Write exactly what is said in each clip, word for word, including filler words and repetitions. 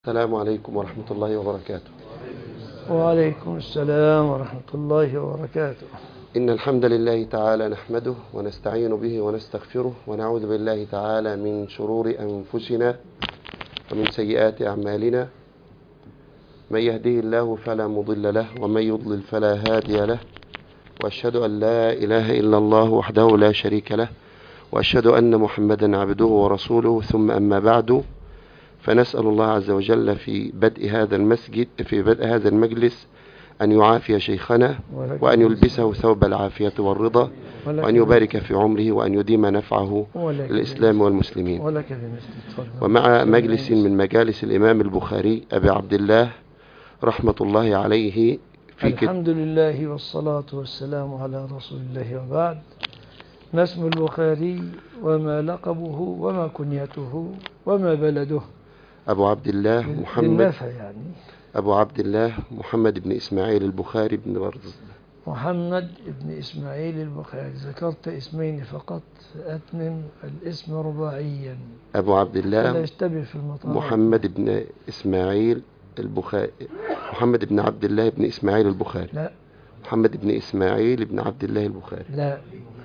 السلام عليكم ورحمة الله وبركاته. وعليكم السلام ورحمة الله وبركاته. إن الحمد لله تعالى نحمده ونستعين به ونستغفره ونعوذ بالله تعالى من شرور أنفسنا ومن سيئات أعمالنا، من يهده الله فلا مضل له ومن يضلل فلا هادي له، وأشهد أن لا إله إلا الله وحده لا شريك له، وأشهد أن محمدا عبده ورسوله، ثم أما بعد، فنسأل الله عز وجل في بدء هذا المسجد في بدء هذا المجلس أن يعافي شيخنا وأن يلبسه ثوب العافية والرضا، وأن يبارك في عمره وأن يديم نفعه للإسلام والمسلمين. ومع مجلس من مجالس الإمام البخاري أبي عبد الله رحمة الله عليه في الحمد لله والصلاة والسلام على رسول الله، وبعد. ما اسم البخاري وما لقبه وما كنيته وما بلده؟ أبو عبد الله محمد يعني أبو عبد الله محمد بن إسماعيل البخاري بن برز. محمد بن إسماعيل البخاري. ذكرت اسمين فقط، أتمم الاسم رباعيا. أبو عبد الله لا يشتبه في المطار. محمد بن إسماعيل البخاري محمد بن عبد الله بن إسماعيل البخاري. لا. محمد بن إسماعيل بن عبد الله البخاري. لا.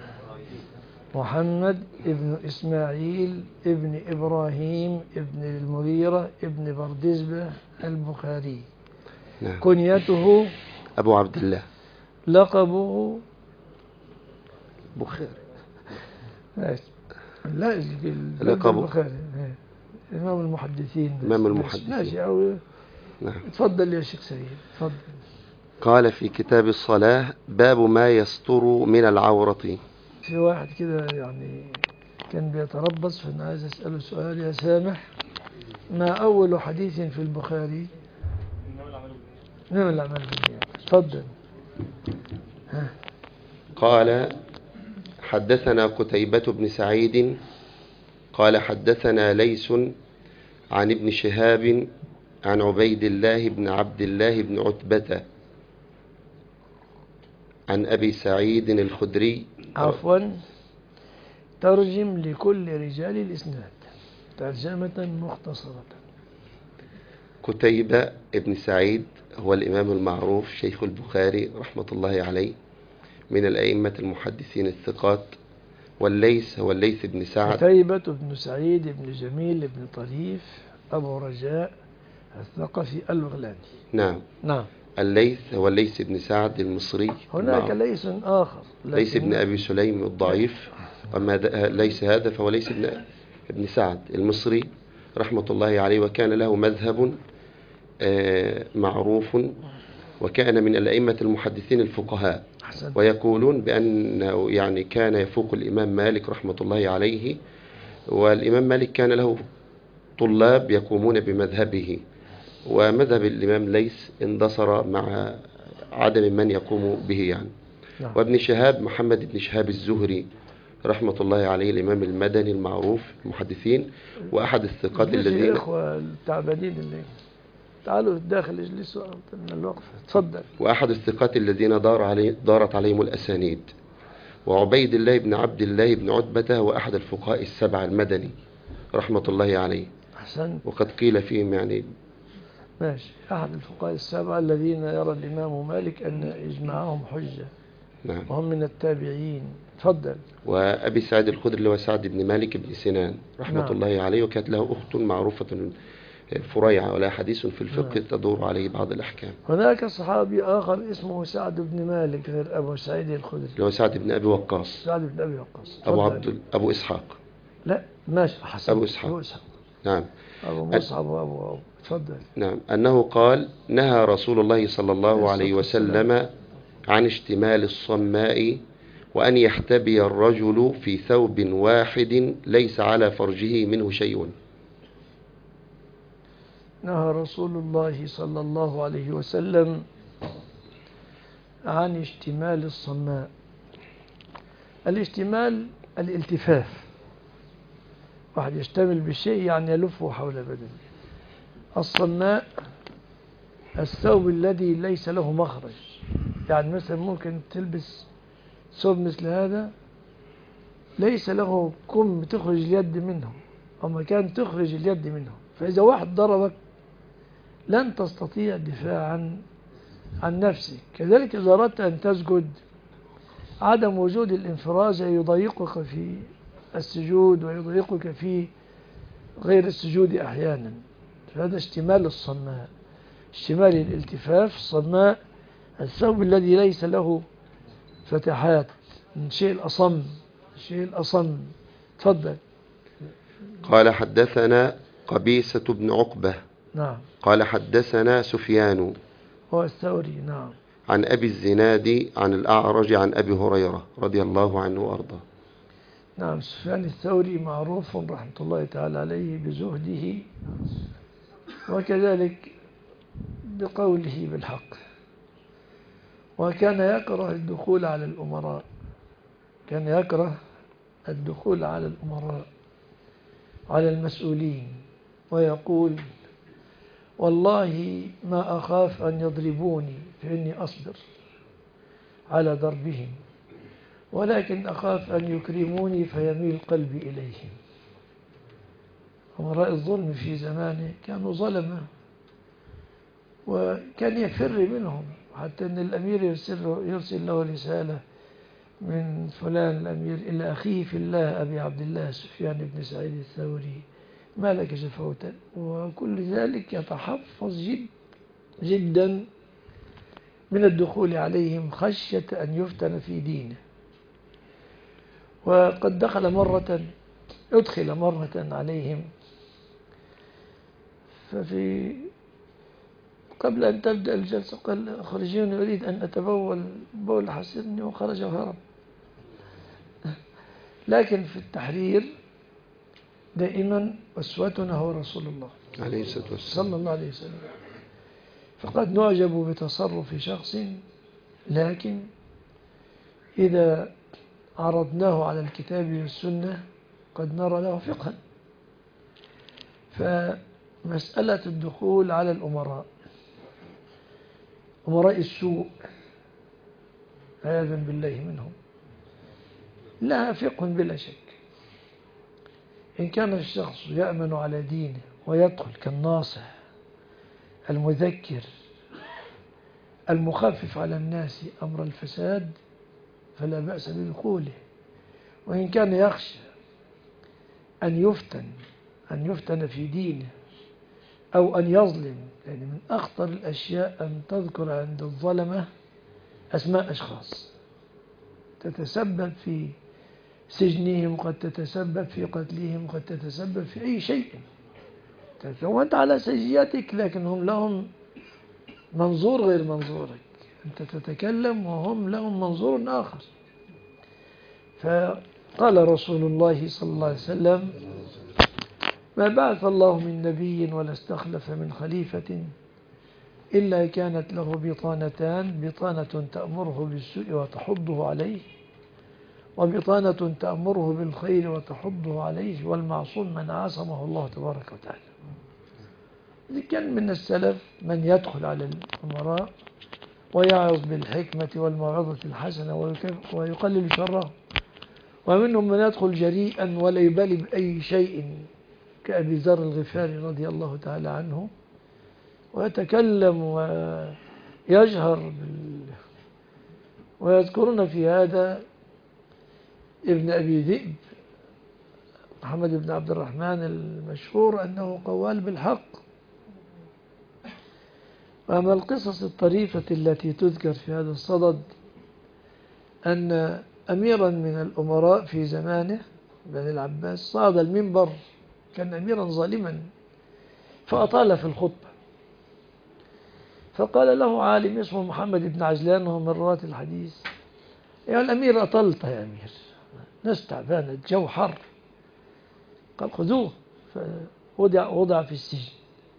محمد ابن إسماعيل ابن إبراهيم ابن المغيرة ابن بردزبة البخاري. نعم. كنيته أبو عبد الله. لقبه بخاري. لا، لقبه البخاري إمام المحدثين. إمام المحدثين. ماشي. أو نعم. تفضل يا شيخ سعيد، تفضل. قال في كتاب الصلاة: باب ما يستر من العورة. في واحد كده يعني كان بيتربص، فأنا عايز أسأله سؤال يا سامح. ما أول حديث في البخاري؟ إنما الأعمال بالنيات. تفضل. ها. قال: حدثنا قتيبة بن سعيد قال حدثنا ليث عن ابن شهاب عن عبيد الله بن عبد الله بن عتبة عن أبي سعيد الخدري. عفوا، ترجم لكل رجال الإسناد ترجمة مختصرة. قتيبة ابن سعيد هو الإمام المعروف شيخ البخاري رحمة الله عليه، من الأئمة المحدثين الثقات. والليث هو الليث بن سعد. قتيبة بن سعيد بن جميل بن طريف أبو رجاء الثقفي البغلاني. نعم. نعم. الليث هو الليث بن سعد المصري. هناك ليث آخر، ليث بن أبي سليم الضعيف. أما ليث هذا فهو ليث بن ابن سعد المصري رحمة الله عليه، وكان له مذهب معروف، وكان من الأئمة المحدثين الفقهاء. حسن. ويقولون بأنه يعني كان يفوق الإمام مالك رحمة الله عليه، والإمام مالك كان له طلاب يقومون بمذهبه، ومذهب الإمام ليث اندثر مع عدم من يقوم به يعني. نعم. وابن شهاب محمد بن شهاب الزهري رحمة الله عليه، الإمام المدني المعروف المحدثين، وأحد الثقات الذين الإخوة التعبانين اللي تعالوا داخل اجلسوا من الوقفة. تفضل. وأحد الثقات الذين دار علي دارت عليهم الأسانيد. وعبيد الله بن عبد الله بن عتبة هو أحد الفقهاء السبع المدني رحمة الله عليه. أحسن. وقد قيل فيهم يعني ماشي، أحد الفقهاء السبعة الذين يرى الإمام مالك أن إجماعهم حجة. نعم. وهم من التابعين. تفضل. وأبي سعيد الخدري اللي هو سعد بن مالك بن سنان رحمة نعم. الله عليه، وكانت له أخت معروفة فريعة، ولا حديث في الفقه نعم. تدور عليه بعض الأحكام. هناك صحابي آخر اسمه سعد بن مالك غير أبو سعيد الخدري، اللي هو سعد بن أبي وقاص. سعد بن أبي وقاص. أبو عبد أبو إسحاق. لا ماشي. حسن. أبو إسحاق. أبو إسحاق. نعم. أبو مصعب وأبو أبو. تفضل. نعم. أنه قال: نهى رسول الله صلى الله عليه وسلم عن اشتمال الصماء، وأن يحتبي الرجل في ثوب واحد ليس على فرجه منه شيء. نهى رسول الله صلى الله عليه وسلم عن اشتمال الصماء. الاشتمال الالتفاف، واحد يشتمل بشيء يعني يلفه حول بدنه. الصماء الثوب الذي ليس له مخرج، يعني مثلا ممكن تلبس ثوب مثل هذا ليس له كم تخرج اليد منه أو مكان تخرج اليد منه، فإذا واحد ضربك لن تستطيع الدفاع عن عن نفسك. كذلك إذا أردت أن تسجد، عدم وجود الانفراج يضيقك في السجود ويضيقك في غير السجود أحيانا. فهذا اشتمال الصماء، اشتمال الالتفاف الصماء، الثوب الذي ليس له فتحات، من شيء الأصم، الشيء الأصم. تفضل. قال حدثنا قبيسة بن عقبة نعم. قال حدثنا سفيان هو الثوري. نعم. عن أبي الزناد عن الأعرج عن أبي هريرة رضي الله عنه وأرضاه. نعم. سفيان الثوري معروف رحمة الله تعالى عليه بزهده، وكذلك بقوله بالحق، وكان يكره الدخول على الأمراء، كان يكره الدخول على الأمراء على المسؤولين، ويقول والله ما أخاف أن يضربوني فإني أصبر على ضربهم، ولكن أخاف أن يكرموني فيميل قلبي إليهم. أمراء الظلم في زمانه كانوا ظلمة، وكان يفر منهم، حتى أن الأمير يرسل, يرسل له رسالة من فلان الأمير إلى أخيه في الله أبي عبد الله سفيان بن سعيد الثوري ما لك شفوتا، وكل ذلك يتحفظ جد جدا من الدخول عليهم خشية أن يفتن في دينه. وقد دخل مرة أدخل مرة عليهم، ففي قبل أن تبدأ الجلسة قال أخرجوني أريد أن أتبول بول حسني، وخرج وهرب. لكن في التحرير دائما أسوتنا هو رسول الله عليه الصلاة والسلام صلى الله عليه وسلم. فقد نعجب بتصرف شخص، لكن إذا عرضناه على الكتاب والسنة قد نرى له فقها. فمسألة الدخول على الأمراء، أمراء السوء عياذا بالله منهم، لها فقه بلا شك. إن كان الشخص يأمن على دينه ويدخل كالناصح المذكر المخفف على الناس أمر الفساد فلا بأس بدخوله. وإن كان يخشى أن يفتن أن يفتن في دينه أو أن يظلم، يعني من أخطر الأشياء أن تذكر عند الظلمة أسماء أشخاص تتسبب في سجنهم، قد تتسبب في قتلهم، قد تتسبب في أي شيء. وأنت على سجياتك، لكن هم لهم منظور غير منظورك، أنت تتكلم وهم لهم منظور آخر. فقال رسول الله صلى الله عليه وسلم ما بعث الله من نبي ولا استخلف من خليفة إلا كانت له بطانتان، بطانة تأمره بالسوء وتحضه عليه، وبطانة تأمره بالخير وتحضه عليه، والمعصوم من عصمه الله تبارك وتعالى. كان من السلف من يدخل على الأمراء ويعظ بالحكمة والموعظة الحسنة ويقلل شره، ومنهم من يدخل جريئا ولا يبالي بأي شيء كأبي ذر الغفاري رضي الله تعالى عنه، ويتكلم ويجهر بال... ويذكرون في هذا ابن أبي ذئب محمد بن عبد الرحمن المشهور أنه قوال بالحق. وأما القصص الطريفة التي تذكر في هذا الصدد أن أميرا من الأمراء في زمانه بني العباس صعد المنبر، كان أميرا ظالما، فأطال في الخطبة، فقال له عالم اسمه محمد بن عجلان وهو من رواة الحديث يا الأمير أطلت يا أمير، ناس تعبانة، الجو حر. قال خذوه، فوضع وضع في السجن.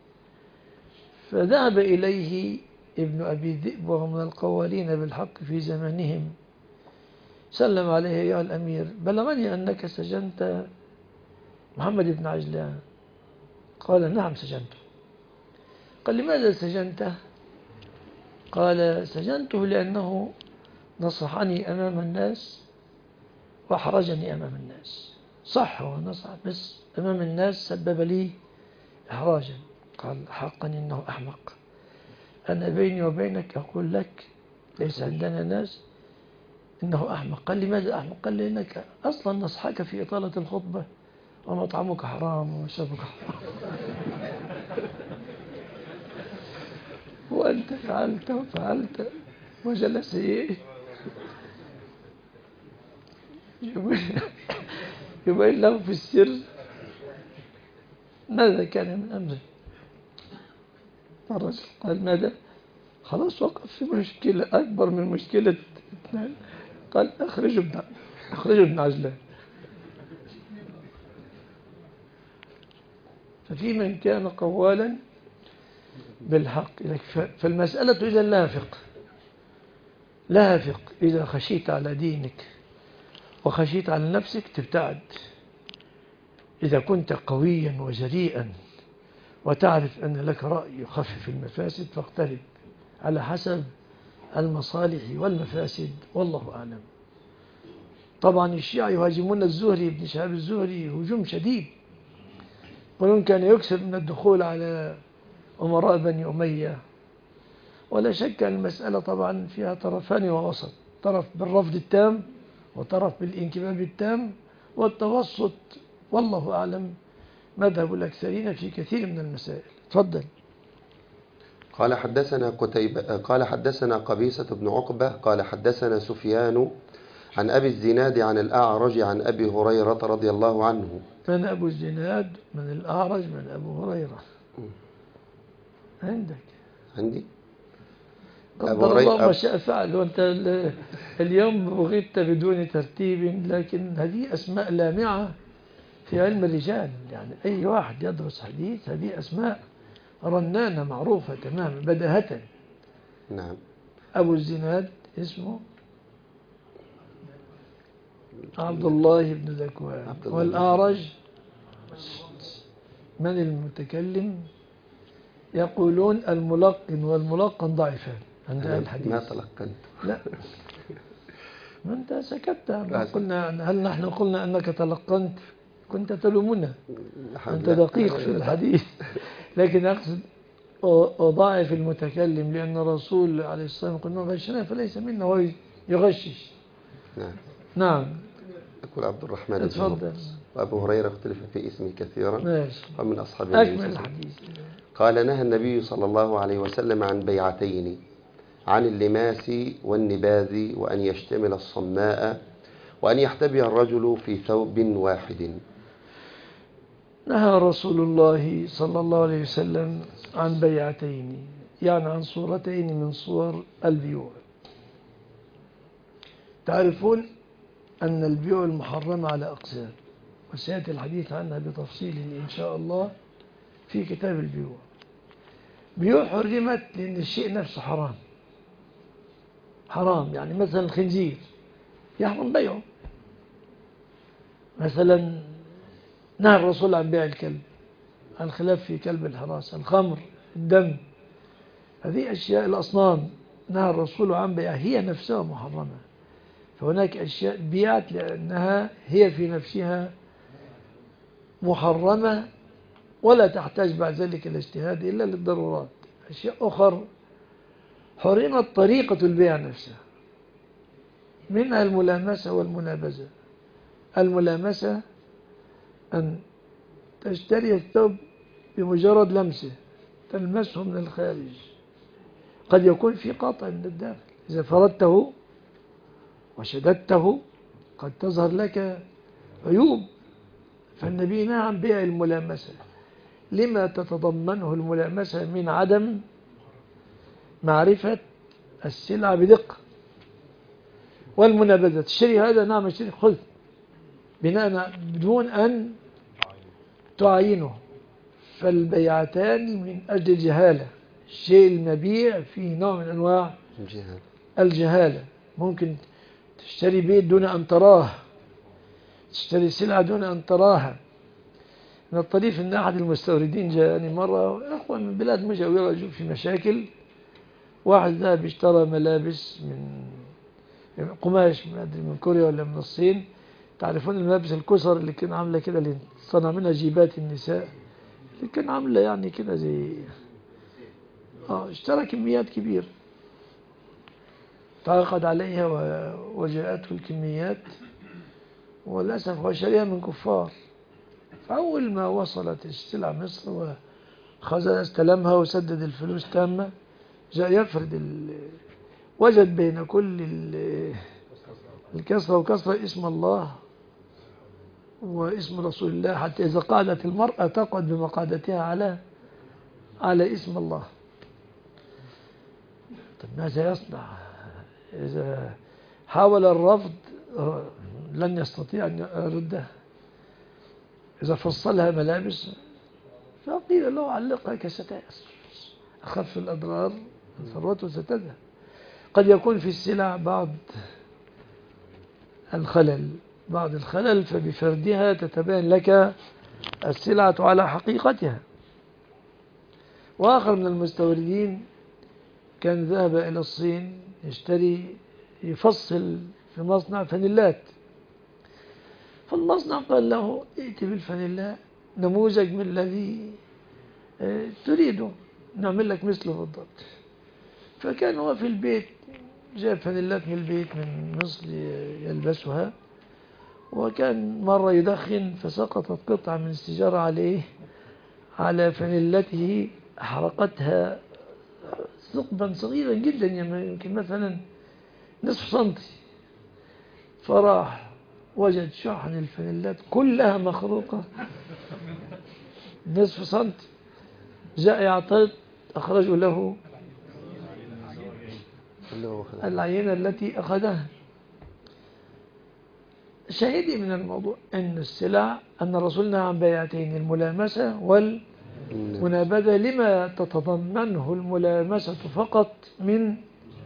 فذهب إليه ابن أبي ذئب وهو من القوالين بالحق في زمانهم، سلم عليه يا الأمير بلغني أنك سجنت محمد بن عجلان. قال نعم سجنته. قال لماذا سجنته؟ قال سجنته لأنه نصحني أمام الناس وأحرجني أمام الناس. صح هو نصح، بس أمام الناس سبب لي إحراجا. قال حقا إنه أحمق. أنا بيني وبينك أقول لك ليس عندنا ناس إنه أحمق. قال لماذا أحمق؟ قال لأنك أصلا نصحك في إطالة الخطبة ومطعمك حرام ومشربك حرام وأنت فعلت وفعلت. وجلس إيه يبين يبين له في السر ماذا كان من أمره. الرجل قال ماذا؟ خلاص وقف في مشكلة أكبر من مشكلة اثنان. قال أخرجوا ابن أخرجوا ابن عجلان. ففي من كان قوالا بالحق. فالمسألة إذا لها فقه، لها فقه. إذا خشيت على دينك وخشيت على نفسك تبتعد. إذا كنت قويا وجريئا وتعرف أن لك رأي يخفف المفاسد فاقترب على حسب المصالح والمفاسد، والله أعلم. طبعا الشيعة يهاجمون الزهري ابن شهاب الزهري هجوم شديد، يقولون كان يكسر من الدخول على أمراء بني أمية. ولا شك أن المسألة طبعا فيها طرفان ووسط، طرف بالرفض التام وطرف بالانكباب التام والتوسط، والله أعلم مذهب الأكثرين في كثير من المسائل. تفضل. قال حدثنا قتيبة قال حدثنا قبيصة بن عقبة قال حدثنا سفيان عن أبي الزناد عن الأعرج عن أبي هريرة رضي الله عنه. من أبو الزناد؟ من الأعرج من أبو هريرة. عندك عندي قدر الله ما شاء فعل. وأنت اليوم بغيت بدون ترتيب، لكن هذه أسماء لامعة في علم الرجال. يعني أي واحد يدرس حديث هذه أسماء رنانة معروفة تماما بداهة. نعم. أبو الزناد اسمه عبد الله بن ذكوان. والأعرج من المتكلم؟ يقولون الملقن والملقن ضعيفان عند الحديث. ما تلقنت. لا ما أنت سكت. قلنا هل نحن قلنا أنك تلقنت؟ كنت تلومنا، أنت دقيق في الحديث. لكن أقصد أضاعف المتكلم، لأن الرسول عليه الصلاة والسلام قلنا غشنا فليس منا، هو يغشش. نعم. نعم. يقول عبد الرحمن بن اتفضل. وأبو هريرة اختلف في اسمه كثيرا. ماشي. ومن أصحاب النبي أكمل الحديث. قال نهى النبي صلى الله عليه وسلم عن بيعتين، عن اللماس والنباذ، وأن يشتمل الصماء، وأن يحتبي الرجل في ثوب واحد. نهى رسول الله صلى الله عليه وسلم عن بيعتين، يعني عن صورتين من صور البيوع. تعرفون أن البيوع المحرمة على أقسام، وسيأتي الحديث عنها بتفصيل إن شاء الله في كتاب البيوع. بيوع حرمت لأن الشيء نفسه حرام. حرام يعني مثلا الخنزير يحرم بيعه. مثلا نهى الرسول عن بيع الكلب، الخلاف في كلب الحراسة. الخمر، الدم، هذه أشياء. الأصنام نهى الرسول عن بيعها، هي نفسها محرمة. فهناك أشياء بيعت لأنها هي في نفسها محرمة ولا تحتاج بعد ذلك الاجتهاد إلا للضرورات. أشياء أخرى حرمت طريقة البيع نفسها، منها الملامسة والمنابذة. الملامسة أن تشتري الثوب بمجرد لمسه، تلمسه من الخارج، قد يكون في قطع من الداخل. إذا فردته وشددته قد تظهر لك عيوب. فالنبي نهى عن بيع الملامسة لما تتضمنه الملامسة من عدم معرفة السلعة بدقة. والمنابذة تشتري هذا، نعم اشتري، خذ، بناء بدون أن تعينه. فالبيعتان من أجل الجهالة. الشيء المبيع فيه نوع من أنواع الجهالة. ممكن تشتري بيت دون أن تراه، تشتري سلعة دون أن تراها. من الطريف أن أحد المستوردين جاءني مرة، أخوة من بلاد مجاورة في مشاكل. واحد ذهب اشترى ملابس من قماش، ما أدري من كوريا ولا من الصين. تعرفون الملابس الكسر اللي كان عاملة كده، اللي صنع منها جيبات النساء، كان عاملة يعني كده زي اه اشترى كميات كبيرة، تعاقد عليها وجاءته الكميات، وللأسف هو شاريها من كفار. فأول ما وصلت السلعة مصر وخزن استلمها وسدد الفلوس تامة، جاء يفرد ال... وجد بين كل ال... الكسرة وكسرة اسم الله واسم رسول الله، حتى إذا قعدت المرأة تقعد بمقعدتها على على اسم الله. طب ماذا يصنع؟ إذا حاول الرفض لن يستطيع أن يردها. إذا فصلها ملابس فقيل له علقها كستائر، أخف الأضرار ثروته ستذهب. قد يكون في السلع بعض الخلل بعض الخلل فبفردها تتبين لك السلعة على حقيقتها. وآخر من المستوردين كان ذهب إلى الصين يشتري يفصل في مصنع فانيلات، فالمصنع قال له ائت بالفانيلا نموذج من الذي تريده نعمل لك مثله بالضبط. فكان هو في البيت جاب فانيلات من البيت من مصر يلبسها، وكان مرة يدخن فسقطت قطعة من السيجارة عليه على فانيلته، أحرقتها ثقبا صغيرا جدا يمكن مثلا نصف سنتي. فراح وجد شحن الفانيلات كلها مخروقة نصف سنتي، جاء يعترض أخرجوا له العينة التي أخذها. شاهدي من الموضوع أن السلع أن رسولنا عن بيعتين، الملامسة والمنابذة، لما تتضمنه الملامسة فقط من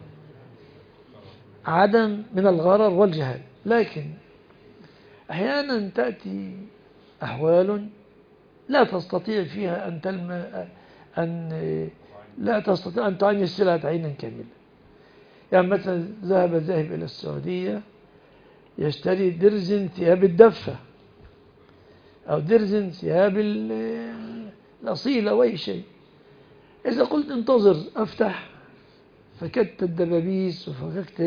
عدم من الغرر والجهال. لكن أحيانا تأتي أحوال لا تستطيع فيها أن تلم أن لا تستطيع أن تعين السلعة عينا كاملة. يعني مثلا ذهب ذاهب إلى السعودية يشتري درزن ثياب الدفة أو درزن ثياب الأصيلة أو أي شيء. إذا قلت انتظر أفتح فكدت الدبابيس وفككت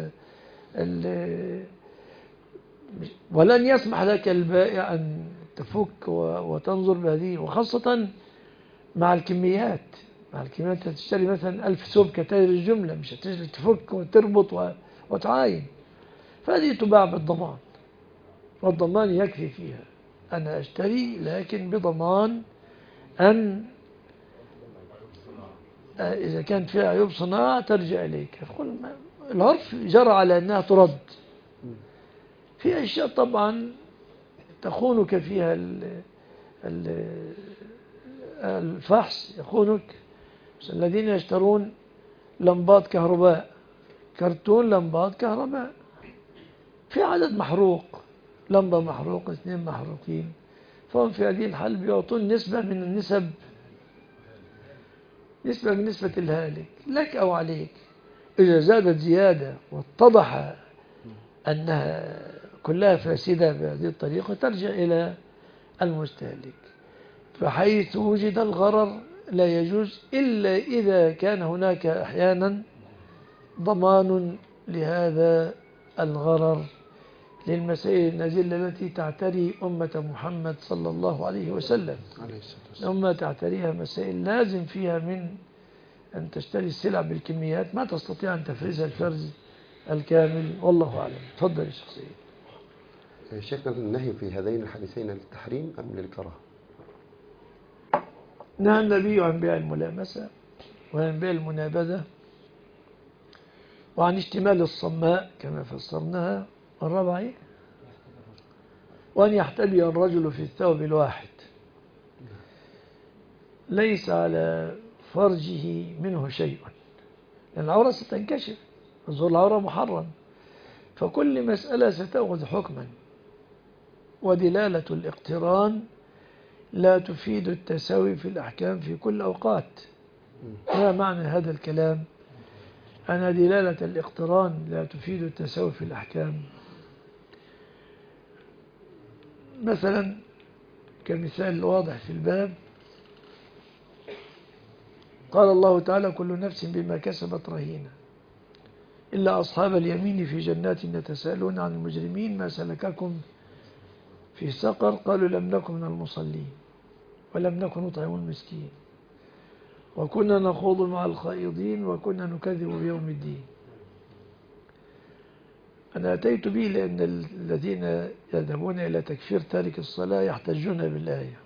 ولن يسمح لك البائع أن تفك وتنظر بهذه، وخاصة مع الكميات مع الكميات تشتري مثلا ألف ثوب كتاجر الجملة، مش هتجي تفك وتربط وتعاين. فهذه تباع بالضمان، والضمان يكفي فيها. أنا أشتري لكن بضمان أن إذا كان فيها عيوب صناعة ترجع إليك. العرف جرى على أنها ترد. في أشياء طبعا تخونك فيها الفحص، يخونك الذين يشترون لمبات كهرباء، كرتون لمبات كهرباء، في عدد محروق، لمبة محروقة اثنين محروقين، فهم في هذه الحال بيعطون نسبة من النسب، نسبة من نسبة الهالك لك أو عليك. إذا زادت زيادة واتضح أنها كلها فاسدة بهذه الطريقة ترجع إلى المستهلك. فحيث وجد الغرر لا يجوز إلا إذا كان هناك أحيانا ضمان لهذا الغرر للمسائل النازلة التي تعتري أمة محمد صلى الله عليه وسلم. الأمة تعتريها مسائل لازم فيها من أن تشتري السلع بالكميات ما تستطيع أن تفرزها الفرز الكامل. والله أعلم. تفضل يا شخصية. شيخنا النهي في هذين الحديثين للتحريم أم للكراهة؟ نهى النبي عن بيع الملامسة وعن بيع المنابذة وعن اشتمال الصماء كما فسرناها. الرابع إيه؟ وأن يحتبي الرجل في الثوب الواحد ليس على فرجه منه شيء، لأن العورة ستنكشف، الظهور العورة محرم، فكل مسألة ستأخذ حكما. ودلالة الاقتران لا تفيد التساوي في الأحكام في كل أوقات. ما معنى هذا الكلام؟ أن دلالة الاقتران لا تفيد التساوي في الأحكام. مثلا كمثال واضح في الباب، قال الله تعالى كل نفس بما كسبت رهينة إلا أصحاب اليمين في جنات يتساءلون عن المجرمين ما سلككم في سقر قالوا لم نكن من المصلين ولم نكن نطعم المسكين وكنا نخوض مع الخائضين وكنا نكذب بيوم الدين. أنا أتيت به لأن الذين يذهبون إلى تكفير تارك الصلاة يحتجون بالآية،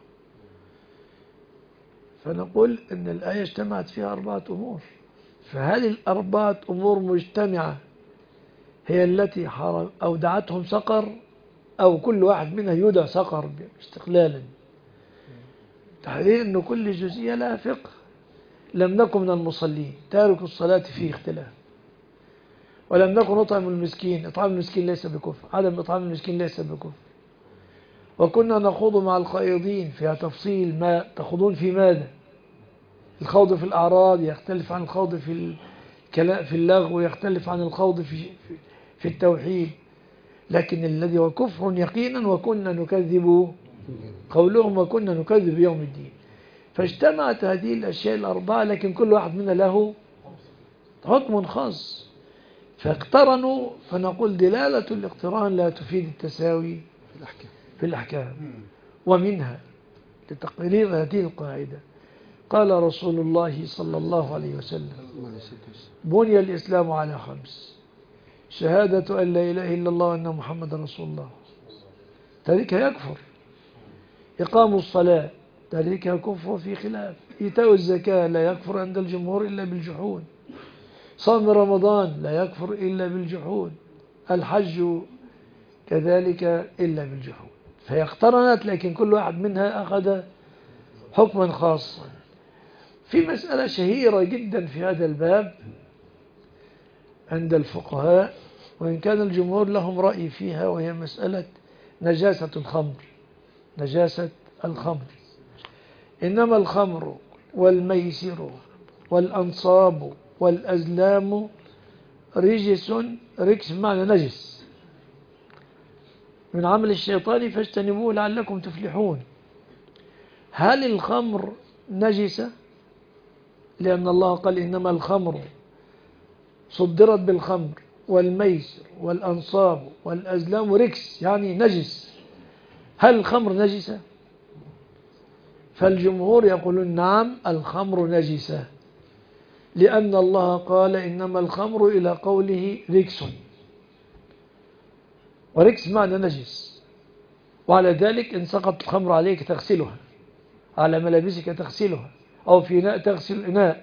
فنقول أن الآية اجتمعت فيها أربعة أمور، فهل الأربعة أمور مجتمعة هي التي حرم أودعتهم سقر أو كل واحد منها يودع سقر استقلالا؟ تحرير أن كل جزئية لها فقه. لم نكن من المصلين تارك الصلاة فيه اختلاف، ولم نكن نطعم المسكين، إطعام المسكين ليس بكفر، عدم إطعام المسكين ليس بكفر. وكنا نخوض مع الخائضين فيها تفصيل، ما تخوضون في ماذا؟ الخوض في الأعراض يختلف عن الخوض في الكلام في اللغو، يختلف عن الخوض في في التوحيد. لكن الذي هو كفر يقينا وكنا نكذب، قولهم وكنا نكذب يوم الدين. فاجتمعت هذه الأشياء الأربعة، لكن كل واحد منا له حكم خاص فاقترنوا. فنقول دلالة الاقتران لا تفيد التساوي في الأحكام في الأحكام. ومنها لتقرير هذه القاعدة قال رسول الله صلى الله عليه وسلم بني الإسلام على خمس: شهادة أن لا إله إلا الله وأن محمد رسول الله، تارك يكفر. إقام الصلاة، تارك يكفر في خلاف. إيتاء الزكاة لا يكفر عند الجمهور إلا بالجحود. صوم رمضان لا يكفر إلا بالجحود. الحج كذلك إلا بالجحود. فهي اقترنت، لكن كل واحد منها أخذ حكما خاصا. في مسألة شهيرة جدا في هذا الباب عند الفقهاء، وإن كان الجمهور لهم رأي فيها، وهي مسألة نجاسة الخمر. نجاسة الخمر، إنما الخمر والميسر والأنصاب والأزلام رجس، رجس بمعنى نجس، من عمل الشيطان فاجتنبوه لعلكم تفلحون. هل الخمر نجسة؟ لأن الله قال إنما الخمر صدرت بالخمر والميسر والأنصاب والأزلام ركس، يعني نجس. هل الخمر نجسة؟ فالجمهور يقولون نعم الخمر نجسة، لأن الله قال إنما الخمر إلى قوله ركس، وركس معنى نجس. وعلى ذلك إن سقط الخمر عليك تغسلها، على ملابسك تغسلها، أو في إناء تغسل إناء.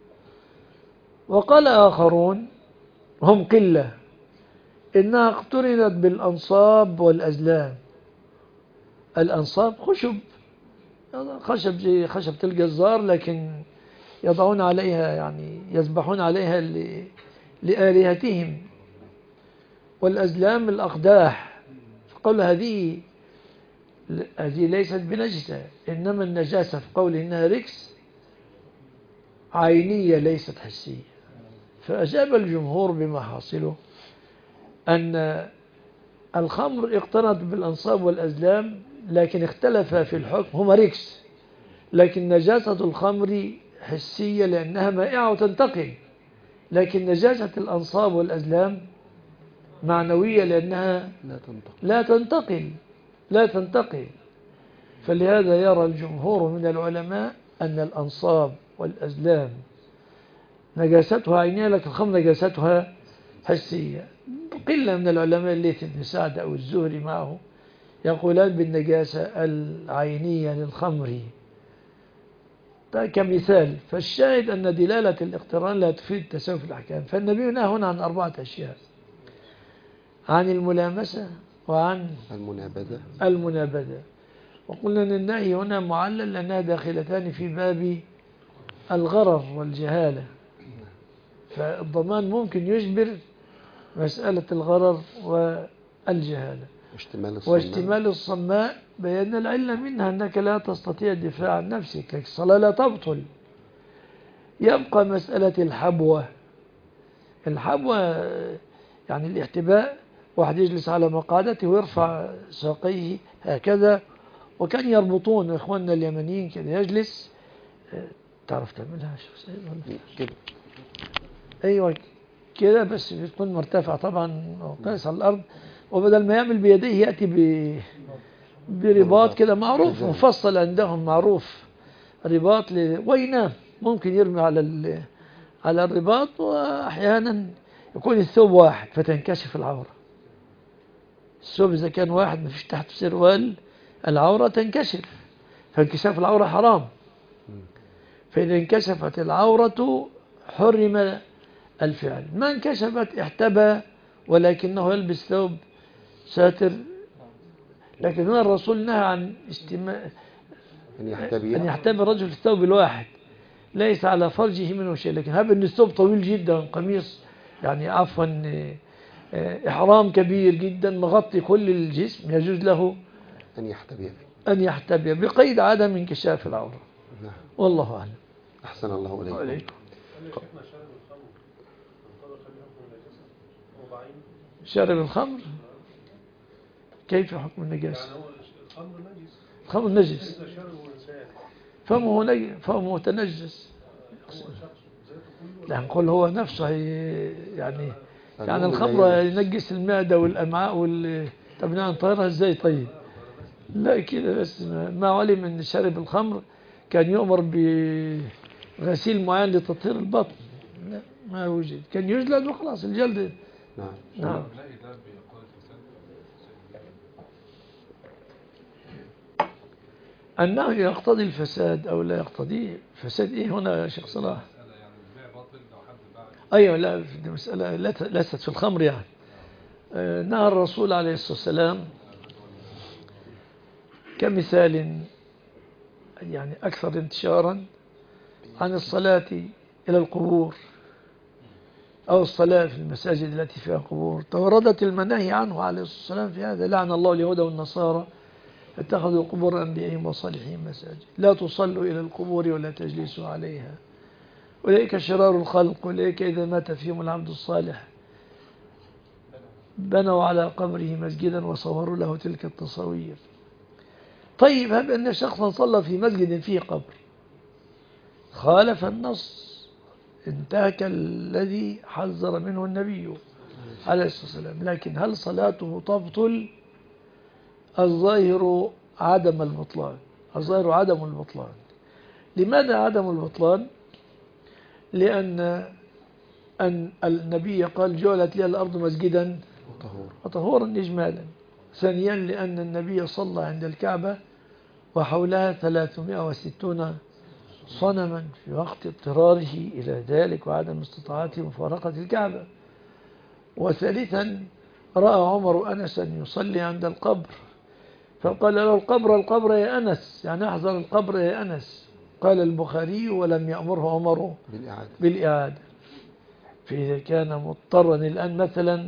وقال آخرون هم قلة إنها اقترنت بالأنصاب والأزلام. الأنصاب خشب، خشب زي خشبة الجزار، لكن يضعون عليها يعني يذبحون عليها لآلهتهم. والأزلام الأقداح، فقال هذه هذه ليست بنجسة، إنما النجاسة في قوله إنها ركس عينية ليست حسية. فأجاب الجمهور بما حاصله أن الخمر اقترنت بالأنصاب والأزلام، لكن اختلف في الحكم، هما ركس، لكن نجاسة الخمر حسية لأنها مائعة وتنتقل، لكن نجاسة الأنصاب والأزلام معنوية لأنها لا تنتقل لا تنتقل, لا تنتقل. فلهذا يرى الجمهور من العلماء أن الأنصاب والأزلام نجاستها عينية، لكن الخمر نجاستها حسية. قلة من العلماء الليث بن سعد أو الزهري معه يقولان بالنجاسة العينية للخمر كمثال. فالشاهد أن دلالة الاقتران لا تفيد التساوي في الأحكام. فالنبي نهى هنا عن أربعة أشياء: عن الملامسة، وعن المنابذة المنابذة وقلنا أن النهي هنا معلل لأنها داخلتان في باب الغرر والجهالة، فالضمان ممكن يجبر مسألة الغرر والجهالة. واشتمال الصماء, واشتمال الصماء بيان العلة منها أنك لا تستطيع الدفاع عن نفسك، الصلاة لا تبطل. يبقى مسألة الحبوة. الحبوة يعني الاحتباء، واحد يجلس على مقعدته ويرفع ساقيه هكذا، وكان يربطون إخواننا اليمنيين كده، يجلس تعرف تعملها شو سيد ولا؟ كده. ايوه كده، بس بتكون مرتفع طبعا وقاس على الارض، وبدل ما يعمل بيديه ياتي ب برباط كده معروف مفصل عندهم، معروف رباط ل... وينام. ممكن يرمي على ال... على الرباط، واحيانا يكون الثوب واحد فتنكشف العوره. الثوب اذا كان واحد ما فيش تحته سروال العوره تنكشف، فانكشاف العوره حرام. فاذا انكشفت العوره حرم الفعل. ما انكشفت احتبى ولكنه يلبس ثوب ساتر. لكن هنا الرسول نهى عن استماع أن يحتبي أن يحتبي الرجل في الثوب الواحد، ليس على فرجه منه شيء. لكن هذا أن الثوب طويل جدا، قميص يعني عفوا إحرام كبير جدا مغطي كل الجسم، يجوز له أن يحتبي أن يحتبي بقيد عدم انكشاف العورة. نعم. والله أعلم. أحسن الله إليكم. عليكم. شارب الخمر كيف حكم النجاسة؟ الخمر نجس، فمه نجس، فمه متنجس. لا نقول هو نفسه يعني يعني الخمر ينجس المعدة والأمعاء وال طب نطهرها ازاي طيب؟ لا كده بس ما علم ان شارب الخمر كان يؤمر بغسيل معين لتطهير البطن. لا ما وجد، كان يجلد وخلاص الجلد. نعم. نعم. أنه يقتضي الفساد أو لا يقتضي فساد. إيه هنا يا شيخ صلاح؟ أيوة لا، دي مسألة ليست في الخمر يعني. آه نهى الرسول عليه الصلاة والسلام كمثال يعني أكثر انتشارا عن الصلاة إلى القبور أو الصلاة في المساجد التي فيها قبور. توردت المناهي عنه عليه الصلاة والسلام في هذا. لعن الله اليهود والنصارى اتخذوا قبور أنبيائهم وصالحين مساجد. لا تصلوا إلى القبور ولا تجلسوا عليها، أولئك شرار الخلق، أولئك إذا مات فيهم العبد الصالح بنوا على قبره مسجدا وصوروا له تلك التصاوير. طيب هب أن شخصا صلى في مسجد فيه قبر، خالف النص، انتهك الذي حذر منه النبي عليه الصلاة والسلام. لكن هل صلاته تبطل؟ الظاهر عدم البطلان. الظاهر عدم البطلان. لماذا عدم البطلان؟ لأن أن النبي قال جعلت لي الأرض مسجدا وطهورا إجمالا. ثانيا لأن النبي صلى عند الكعبة وحولها ثلاثمائة وستون صنما في وقت اضطراره إلى ذلك وعدم استطاعته مفارقة الكعبة. وثالثا رأى عمر أنسا يصلي عند القبر فقال له القبر القبر يا أنس، يعني احذر القبر يا أنس. قال البخاري ولم يأمره عمر بالإعادة, بالإعادة. فإذا كان مضطرا الآن مثلا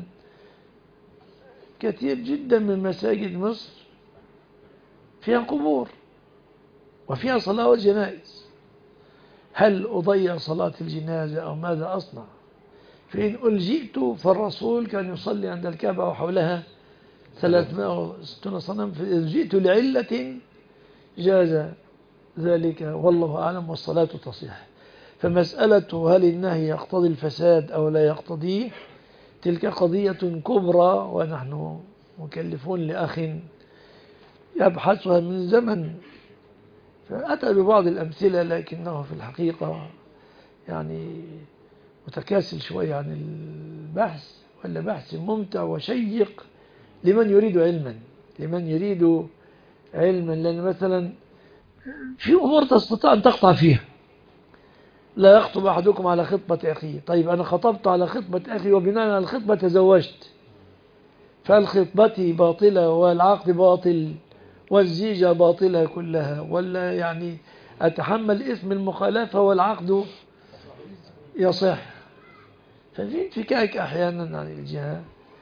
كثير جدا من مساجد مصر فيها قبور وفيها صلاة والجنائز، هل أضيع صلاة الجنازة أو ماذا أصنع؟ فإن ألجئت فالرسول كان يصلي عند الكعبة وحولها ثلاثمائة وستون صنم، فإن جئت لعلة جاز ذلك والله أعلم والصلاة تصح. فمسألة هل النهي يقتضي الفساد أو لا يقتضيه تلك قضية كبرى، ونحن مكلفون لأخ يبحثها من زمن، فأتى ببعض الأمثلة لكنه في الحقيقة يعني متكاسل شوية عن البحث، ولا بحث ممتع وشيق لمن يريد علما لمن يريد علما لأن مثلا في أمور تستطيع أن تقطع فيها. لا يخطب أحدكم على خطبة أخيه. طيب أنا خطبت على خطبة أخي وبناء على الخطبة تزوجت، فالخطبة باطلة والعقد باطل والزيجة باطلة كلها، ولا يعني أتحمل اسم المخالفة والعقد يصح. ففي انفكاك أحيانا عن الجهة،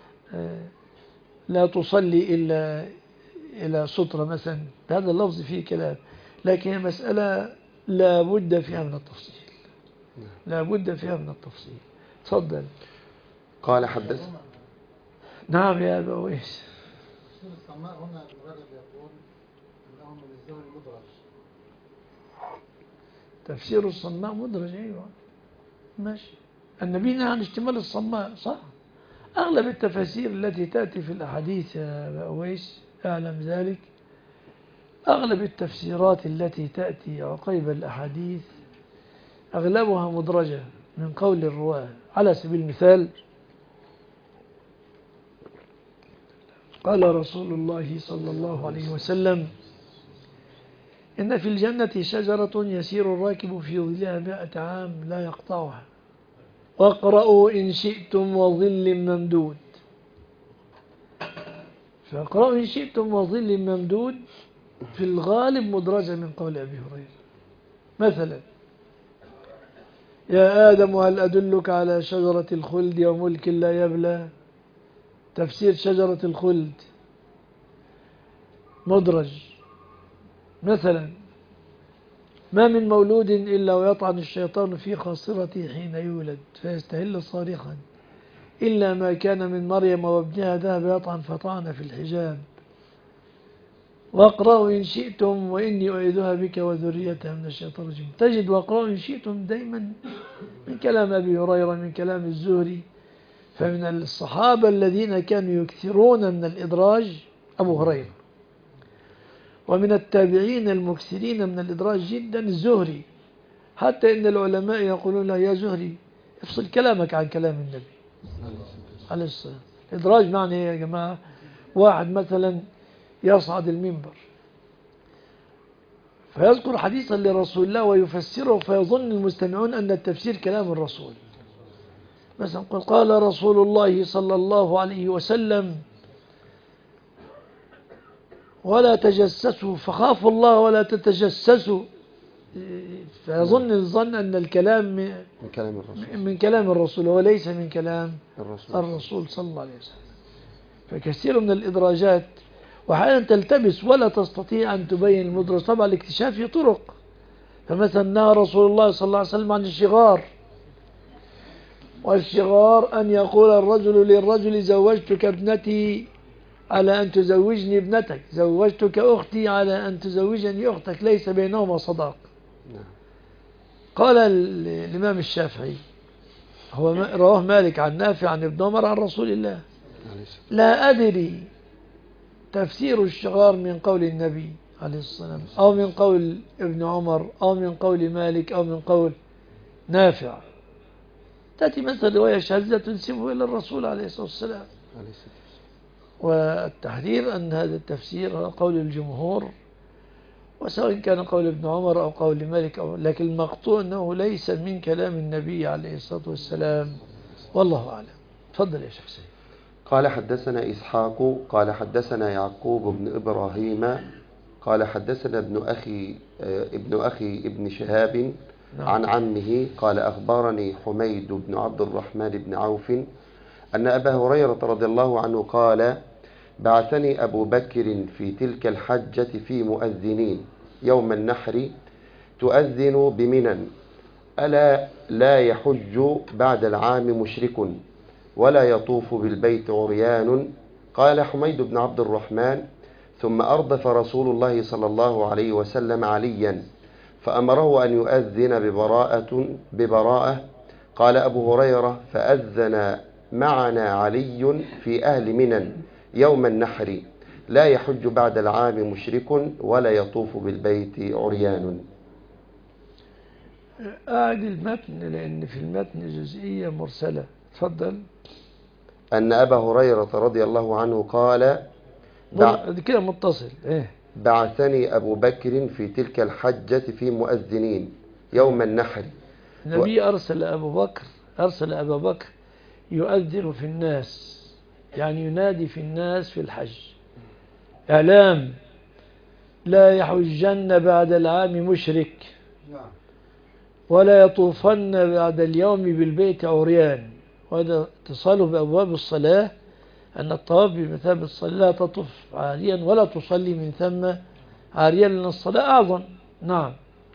لا تصلي إلا إلى سترة مثلا، هذا اللفظ فيه كلام، لكن مسألة لا بد فيها من التفصيل لا بد فيها من التفصيل. تفضل. قال حدث. نعم يا أبا ويس. السماء هنا المراد يقول أنه من الزمن المدرج، تفسير الصماء مدرج، أيوة ماشي. النبي نهى عن اشتمال الصماء، صح. أغلب التفاسير التي تأتي في الأحاديث يا أويس أعلم ذلك، أغلب التفسيرات التي تأتي عقيب الأحاديث أغلبها مدرجة من قول الرواة. على سبيل المثال قال رسول الله صلى الله عليه وسلم: إن في الجنة شجرة يسير الراكب في ظلها مائة عام لا يقطعها، واقرأوا إن شئتم وظل ممدود. فاقرأوا إن شئتم وظل ممدود في الغالب مدرجة من قول أبي هريرة. مثلا: يا آدم هل أدلك على شجرة الخلد وملك لا يبلى. تفسير شجرة الخلد مدرج. مثلا: ما من مولود إلا ويطعن الشيطان في خاصرته حين يولد فيستهل صارخا، إلا ما كان من مريم وابنها ذهب يطعن فطعن في الحجاب. واقرأوا إن شئتم وإني أعيذها بك وذريتها من الشيطان الرجيم. تجد واقرأوا إن شئتم دايما من كلام أبي هريرة، من كلام الزهري. فمن الصحابة الذين كانوا يكثرون من الإدراج أبو هريرة، ومن التابعين المكثرين من الإدراج جدا الزهري، حتى إن العلماء يقولون له: يا زهري افصل كلامك عن كلام النبي عليه الصلاة. الإدراج معنى إيه يا جماعة؟ واحد مثلا يصعد المنبر فيذكر حديثا لرسول الله ويفسره، فيظن المستمعون أن التفسير كلام الرسول. مثلا قل: قال رسول الله صلى الله عليه وسلم: ولا تجسسوا فخافوا الله ولا تتجسسوا. فيظن الظن أن الكلام من كلام الرسول من كلام الرسول وليس من كلام الرسول, الرسول صلى الله عليه وسلم. فكثير من الإدراجات وأحيانا تلتبس ولا تستطيع أن تبين المدرج. طبعا الاكتشاف في طرق. فمثلا نهى رسول الله صلى الله عليه وسلم عن الشغار، والشغار أن يقول الرجل للرجل: زوجتك ابنتي على أن تزوجني ابنتك، زوجتك أختي على أن تزوجني أختك، ليس بينهما صداق. قال الإمام الشافعي، هو رواه مالك عن نافع عن ابن عمر عن رسول الله: لا أدري تفسير الشغار من قول النبي عليه الصلاة والسلام أو من قول ابن عمر أو من قول مالك أو من قول نافع. تأتي مثل رواية شاذة تنسبه إلى الرسول عليه الصلاة والسلام. والتحذير أن هذا التفسير هو قول الجمهور، وسواء كان قول ابن عمر أو قول مالك أو، لكن المقطوع أنه ليس من كلام النبي عليه الصلاة والسلام، والله أعلم. تفضل يا شيخ سيد. قال: حدثنا إسحاق قال حدثنا يعقوب بن إبراهيم قال حدثنا ابن أخي ابن أخي ابن شهاب نعم. عن عمه قال: أخبرني حميد بن عبد الرحمن بن عوف أن أبا هريرة رضي الله عنه قال: بعثني أبو بكر في تلك الحجة في مؤذنين يوم النحر تؤذن بمنى: ألا لا يحج بعد العام مشرك ولا يطوف بالبيت عريان. قال حميد بن عبد الرحمن: ثم أردف رسول الله صلى الله عليه وسلم عليا فأمره أن يؤذن ببراءة, ببراءة. قال أبو هريرة: فأذن معنا علي في أهل منى يوم النحر: لا يحج بعد العام مشرك ولا يطوف بالبيت عريان. أعد المتن لأن في المتن جزئية مرسلة. تفضل. أن أبا هريرة رضي الله عنه قال: بع... كده متصل. إيه؟ بعثني أبو بكر في تلك الحجة في مؤذنين يوم النحر. النبي و... أرسل أبو بكر أرسل أبا بكر يؤذن في الناس، يعني ينادي في الناس في الحج إعلام: لا يحجن بعد العام مشرك ولا يطوفن بعد اليوم بالبيت عريان. وهذا اتصاله بأبواب الصلاة، أن الطواف بمثابة الصلاة لا تطوف عاريا ولا تصلي من ثم عاريا، لأن الصلاة أعظم. نعم.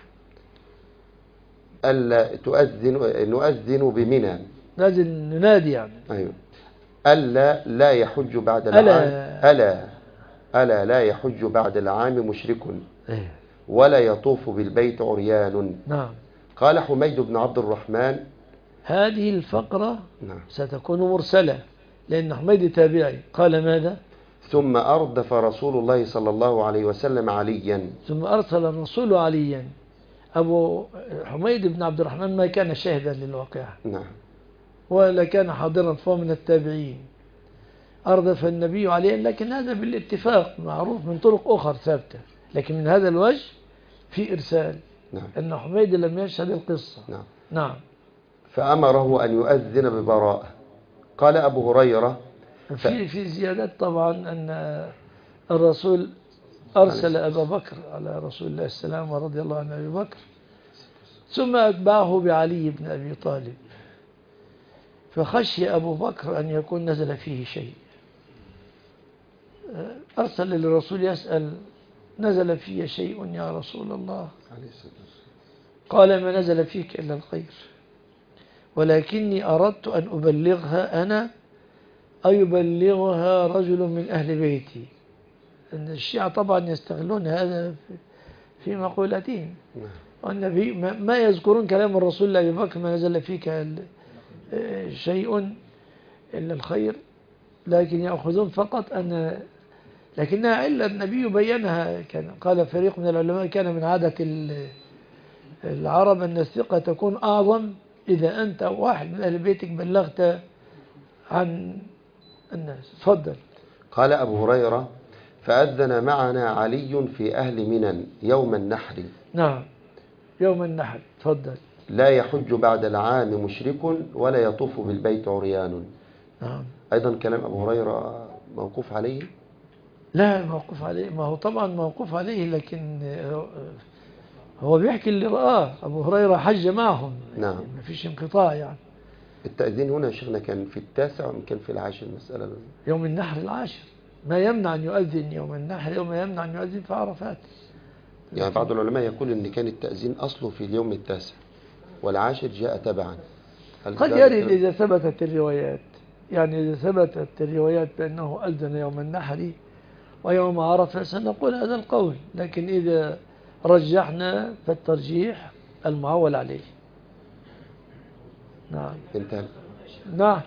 ألا تؤذن نؤذن بمنى، لازم ننادي يعني. أيوه. ألا لا يحج بعد العام ألا ألا لا يحج بعد العام مشرك ولا يطوف بالبيت عريان. نعم. قال حميد بن عبد الرحمن هذه الفقرة نعم. ستكون مرسلة لأن حميد تابعي. قال ماذا؟ ثم أردف رسول الله صلى الله عليه وسلم عليا. ثم أرسل الرسول عليا. أبو حميد بن عبد الرحمن ما كان شاهدا للواقعة نعم. ولا كان حاضرا، فهو من التابعين. أردف النبي عليه، لكن هذا بالاتفاق معروف من طرق أخرى ثابتة، لكن من هذا الوجه في إرسال. نعم. أن حميد لم يشهد القصة. نعم. نعم. فأمره أن يؤذن ببراءة. قال أبو هريرة ف... في في زيادات طبعا أن الرسول أرسل أبا بكر على رسول الله السلام ورضي الله عن أبي بكر، ثم أتبعه بعلي بن أبي طالب، فخشي أبو بكر أن يكون نزل فيه شيء، أرسل للرسول يسأل: نزل في شيء يا رسول الله؟ قال: ما نزل فيك إلا الخير، ولكني أردت أن أبلغها أنا أو يبلغها رجل من أهل بيتي. أن الشيعة طبعا يستغلون هذا في مقولتهم، والنبي ما يذكرون كلام الرسول لأبي بكر: ما نزل فيك شيء إلا الخير، لكن يأخذون فقط أن لكنها علة النبي بينها. كان قال فريق من العلماء: كان من عادة العرب أن الثقة تكون أعظم إذا أنت واحد من أهل بيتك بلغت عن الناس. تفضل. قال أبو هريرة: فأذن معنا علي في أهل منى يوم النحر. نعم، يوم النحر. تفضل. لا يحج بعد العام مشرك ولا يطوف بالبيت عريان. نعم. أيضا كلام أبو هريرة موقوف عليه؟ لا موقوف عليه، ما هو طبعا موقوف عليه، لكن هو بيحكي اللي رآه. أبو هريرة حج معهم. نعم. ما فيش انقطاع يعني. التأذين هنا يا شيخنا كان في التاسع ولا كان في العاشر؟ المسألة يوم النحر العاشر. ما يمنع أن يؤذن يوم النحر يوم يمنع أن يؤذن في عرفات. يعني بعض العلماء يقول أن كان التأذين أصله في اليوم التاسع والعاشر جاء تبعا. قد يرد إذا ثبتت الروايات، يعني إذا ثبتت الروايات بأنه أذن يوم النحر ويوم عرفة سنقول هذا القول، لكن إذا رجحنا فالترجيح المعول عليه. نعم. انتهى. نعم.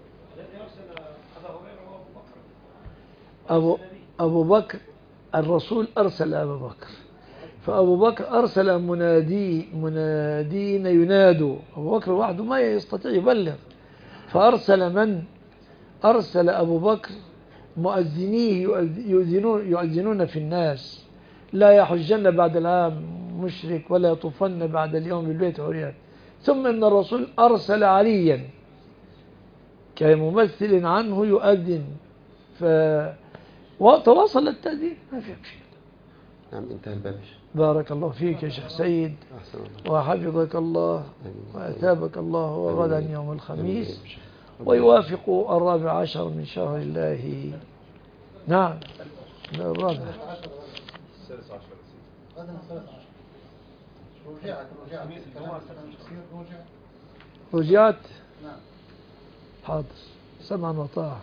أبو, أبو بكر الرسول أرسل أبو بكر، فأبو بكر أرسل منادي منادين ينادوا. أبو بكر وحده ما يستطيع يبلغ، فأرسل من؟ أرسل أبو بكر مؤذنيه يؤذنون, يؤذنون في الناس: لا يحجن بعد العام مشرك ولا يطوفن بعد اليوم بالبيت عريان. ثم إن الرسول أرسل عليا كممثل عنه يؤذن، فتواصل التأذين ما في مشكلة. نعم. انتهى الباب. بارك الله فيك يا شيخ سيد، وحفظك الله وأثابك الله. وغدا يوم الخميس ويوافق الرابع عشر من شهر الله. نعم. الرابع. رجعت. حاضر. سمعا وطاعة.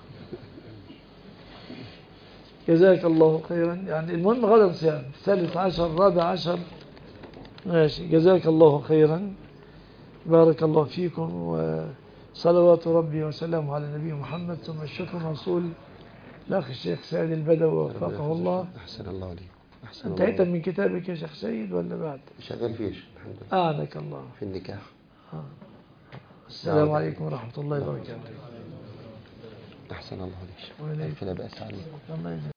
جزاك الله خيرا. يعني المهم غدا صيام الثالث عشر الرابع عشر. ماشي. جزاك الله خيرا. بارك الله فيكم، وصلوات ربي وسلامه على نبي محمد. ثم الشكر موصول الأخ الشيخ سيد البدوي وفقه الله. أحسن الله عليك. أحسن. انتهيت من كتابك يا شيخ سيد ولا بعد؟ شغال فيه الحمد لله. أعانك الله في النكاح. آه. السلام عليكم ورحمة الله وبركاته. أحسن الله عليك. لا بأس عليك.